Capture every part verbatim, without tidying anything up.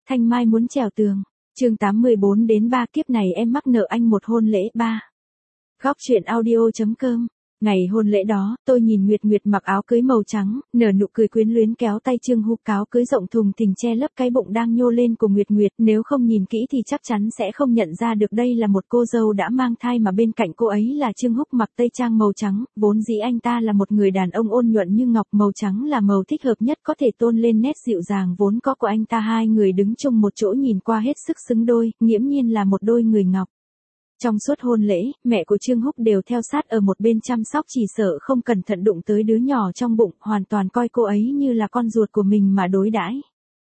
Thanh Mai muốn trèo tường. Chương tám mươi bốn đến ba kiếp này em mắc nợ anh một hôn lễ ba. Góc truyện audio chấm com. Ngày hôn lễ đó, tôi nhìn Nguyệt Nguyệt mặc áo cưới màu trắng, nở nụ cười quyến luyến kéo tay Trương Húc, áo cưới rộng thùng thình che lấp cái bụng đang nhô lên của Nguyệt Nguyệt, nếu không nhìn kỹ thì chắc chắn sẽ không nhận ra được đây là một cô dâu đã mang thai mà bên cạnh cô ấy là Trương Húc mặc tây trang màu trắng, vốn dĩ anh ta là một người đàn ông ôn nhuận như ngọc, màu trắng là màu thích hợp nhất có thể tôn lên nét dịu dàng vốn có của anh ta. Hai người đứng chung một chỗ nhìn qua hết sức xứng đôi, nghiễm nhiên là một đôi người ngọc. Trong suốt hôn lễ, mẹ của Trương Húc đều theo sát ở một bên chăm sóc, chỉ sợ không cẩn thận đụng tới đứa nhỏ trong bụng, hoàn toàn coi cô ấy như là con ruột của mình mà đối đãi.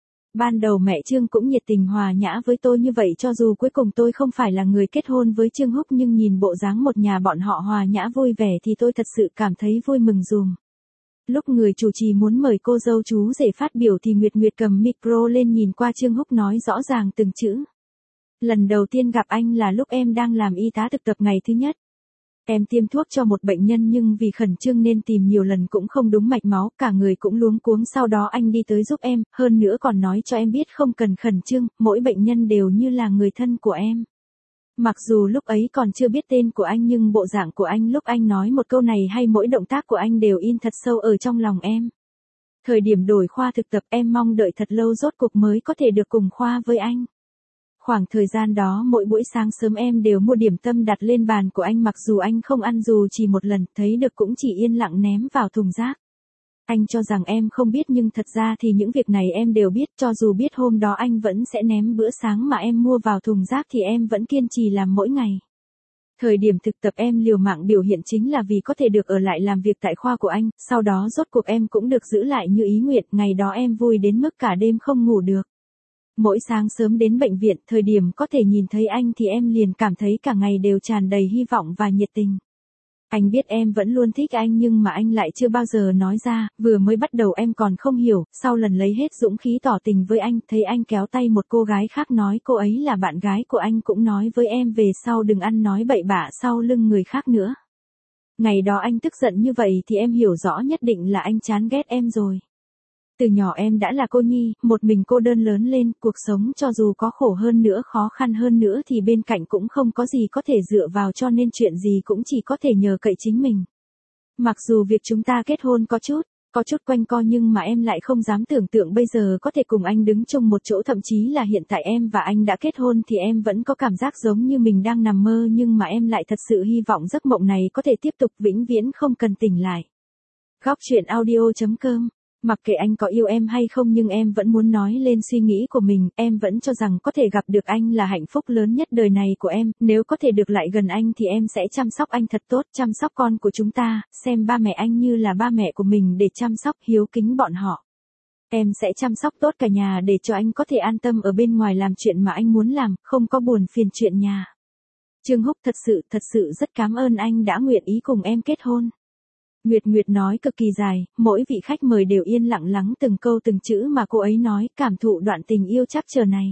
Ban đầu mẹ Trương cũng nhiệt tình hòa nhã với tôi như vậy, cho dù cuối cùng tôi không phải là người kết hôn với Trương Húc, nhưng nhìn bộ dáng một nhà bọn họ hòa nhã vui vẻ thì tôi thật sự cảm thấy vui mừng dùm. Lúc người chủ trì muốn mời cô dâu chú rể phát biểu thì Nguyệt Nguyệt cầm micro lên nhìn qua Trương Húc nói rõ ràng từng chữ. Lần đầu tiên gặp anh là lúc em đang làm y tá thực tập ngày thứ nhất. Em tiêm thuốc cho một bệnh nhân nhưng vì khẩn trương nên tìm nhiều lần cũng không đúng mạch máu, cả người cũng luống cuống, sau đó anh đi tới giúp em, hơn nữa còn nói cho em biết không cần khẩn trương, mỗi bệnh nhân đều như là người thân của em. Mặc dù lúc ấy còn chưa biết tên của anh nhưng bộ dạng của anh lúc anh nói một câu này hay mỗi động tác của anh đều in thật sâu ở trong lòng em. Thời điểm đổi khoa thực tập em mong đợi thật lâu rốt cuộc mới có thể được cùng khoa với anh. Khoảng thời gian đó mỗi buổi sáng sớm em đều mua điểm tâm đặt lên bàn của anh, mặc dù anh không ăn dù chỉ một lần, thấy được cũng chỉ yên lặng ném vào thùng rác. Anh cho rằng em không biết nhưng thật ra thì những việc này em đều biết, cho dù biết hôm đó anh vẫn sẽ ném bữa sáng mà em mua vào thùng rác thì em vẫn kiên trì làm mỗi ngày. Thời điểm thực tập em liều mạng biểu hiện chính là vì có thể được ở lại làm việc tại khoa của anh, sau đó rốt cuộc em cũng được giữ lại như ý nguyện, ngày đó em vui đến mức cả đêm không ngủ được. Mỗi sáng sớm đến bệnh viện, thời điểm có thể nhìn thấy anh thì em liền cảm thấy cả ngày đều tràn đầy hy vọng và nhiệt tình. Anh biết em vẫn luôn thích anh nhưng mà anh lại chưa bao giờ nói ra, vừa mới bắt đầu em còn không hiểu, sau lần lấy hết dũng khí tỏ tình với anh, thấy anh kéo tay một cô gái khác nói cô ấy là bạn gái của anh, cũng nói với em về sau đừng ăn nói bậy bạ sau lưng người khác nữa. Ngày đó anh tức giận như vậy thì em hiểu rõ nhất định là anh chán ghét em rồi. Từ nhỏ em đã là cô nhi, một mình cô đơn lớn lên, cuộc sống cho dù có khổ hơn nữa, khó khăn hơn nữa thì bên cạnh cũng không có gì có thể dựa vào, cho nên chuyện gì cũng chỉ có thể nhờ cậy chính mình. Mặc dù việc chúng ta kết hôn có chút, có chút quanh co nhưng mà em lại không dám tưởng tượng bây giờ có thể cùng anh đứng chung một chỗ, thậm chí là hiện tại em và anh đã kết hôn thì em vẫn có cảm giác giống như mình đang nằm mơ, nhưng mà em lại thật sự hy vọng giấc mộng này có thể tiếp tục vĩnh viễn không cần tỉnh lại. Góc truyện audio chấm com. Mặc kệ anh có yêu em hay không nhưng em vẫn muốn nói lên suy nghĩ của mình, em vẫn cho rằng có thể gặp được anh là hạnh phúc lớn nhất đời này của em, nếu có thể được lại gần anh thì em sẽ chăm sóc anh thật tốt, chăm sóc con của chúng ta, xem ba mẹ anh như là ba mẹ của mình để chăm sóc, hiếu kính bọn họ. Em sẽ chăm sóc tốt cả nhà để cho anh có thể an tâm ở bên ngoài làm chuyện mà anh muốn làm, không có buồn phiền chuyện nhà. Trương Húc thật sự, thật sự rất cảm ơn anh đã nguyện ý cùng em kết hôn. Nguyệt Nguyệt nói cực kỳ dài, mỗi vị khách mời đều yên lặng lắng từng câu từng chữ mà cô ấy nói, cảm thụ đoạn tình yêu trắc trở này.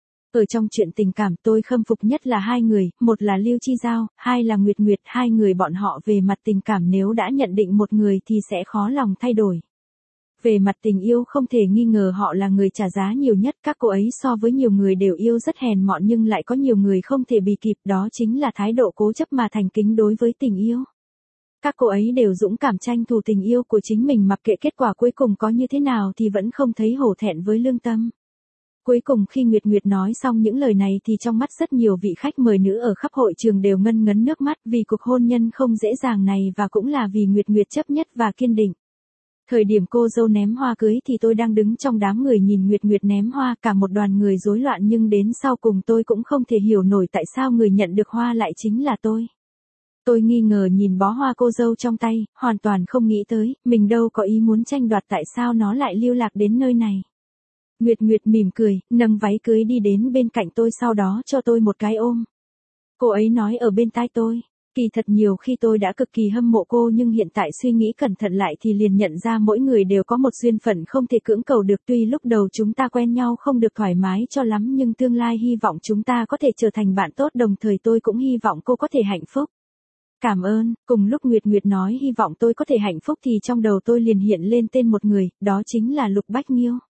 Ở trong chuyện tình cảm tôi khâm phục nhất là hai người, một là Lưu Chi Giao, hai là Nguyệt Nguyệt, hai người bọn họ về mặt tình cảm nếu đã nhận định một người thì sẽ khó lòng thay đổi. Về mặt tình yêu không thể nghi ngờ họ là người trả giá nhiều nhất, các cô ấy so với nhiều người đều yêu rất hèn mọn nhưng lại có nhiều người không thể bì kịp, đó chính là thái độ cố chấp mà thành kính đối với tình yêu. Các cô ấy đều dũng cảm tranh thủ tình yêu của chính mình, mặc kệ kết quả cuối cùng có như thế nào thì vẫn không thấy hổ thẹn với lương tâm. Cuối cùng khi Nguyệt Nguyệt nói xong những lời này thì trong mắt rất nhiều vị khách mời nữ ở khắp hội trường đều ngân ngấn nước mắt vì cuộc hôn nhân không dễ dàng này và cũng là vì Nguyệt Nguyệt chấp nhất và kiên định. Thời điểm cô dâu ném hoa cưới thì tôi đang đứng trong đám người nhìn Nguyệt Nguyệt ném hoa, cả một đoàn người rối loạn nhưng đến sau cùng tôi cũng không thể hiểu nổi tại sao người nhận được hoa lại chính là tôi. Tôi nghi ngờ nhìn bó hoa cô dâu trong tay, hoàn toàn không nghĩ tới, mình đâu có ý muốn tranh đoạt, tại sao nó lại lưu lạc đến nơi này. Nguyệt Nguyệt mỉm cười, nâng váy cưới đi đến bên cạnh tôi, sau đó cho tôi một cái ôm. Cô ấy nói ở bên tai tôi, kỳ thật nhiều khi tôi đã cực kỳ hâm mộ cô nhưng hiện tại suy nghĩ cẩn thận lại thì liền nhận ra mỗi người đều có một duyên phận không thể cưỡng cầu được, tuy lúc đầu chúng ta quen nhau không được thoải mái cho lắm nhưng tương lai hy vọng chúng ta có thể trở thành bạn tốt, đồng thời tôi cũng hy vọng cô có thể hạnh phúc. Cảm ơn. Cùng lúc Nguyệt Nguyệt nói hy vọng tôi có thể hạnh phúc thì trong đầu tôi liền hiện lên tên một người, đó chính là Lục Bách Nghiêu.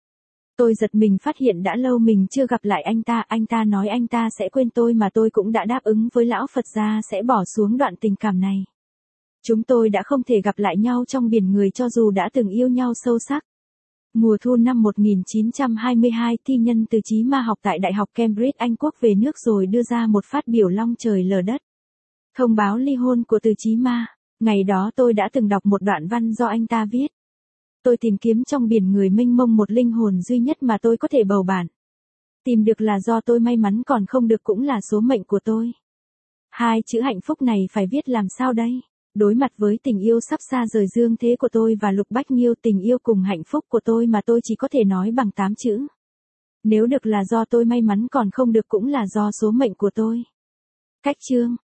Tôi giật mình phát hiện đã lâu mình chưa gặp lại anh ta, anh ta nói anh ta sẽ quên tôi mà tôi cũng đã đáp ứng với lão Phật gia sẽ bỏ xuống đoạn tình cảm này. Chúng tôi đã không thể gặp lại nhau trong biển người cho dù đã từng yêu nhau sâu sắc. Mùa thu năm một nghìn chín trăm hai mươi hai, thi nhân từ Chí Ma học tại Đại học Cambridge Anh Quốc về nước rồi đưa ra một phát biểu long trời lở đất. Thông báo ly hôn của Từ Chí Ma. Ngày đó tôi đã từng đọc một đoạn văn do anh ta viết. Tôi tìm kiếm trong biển người mênh mông một linh hồn duy nhất mà tôi có thể bầu bạn. Tìm được là do tôi may mắn, còn không được cũng là số mệnh của tôi. Hai chữ hạnh phúc này phải viết làm sao đây? Đối mặt với tình yêu sắp xa rời dương thế của tôi và Lục Bách Nhiêu, tình yêu cùng hạnh phúc của tôi mà tôi chỉ có thể nói bằng tám chữ. Nếu được là do tôi may mắn, còn không được cũng là do số mệnh của tôi. Cách chương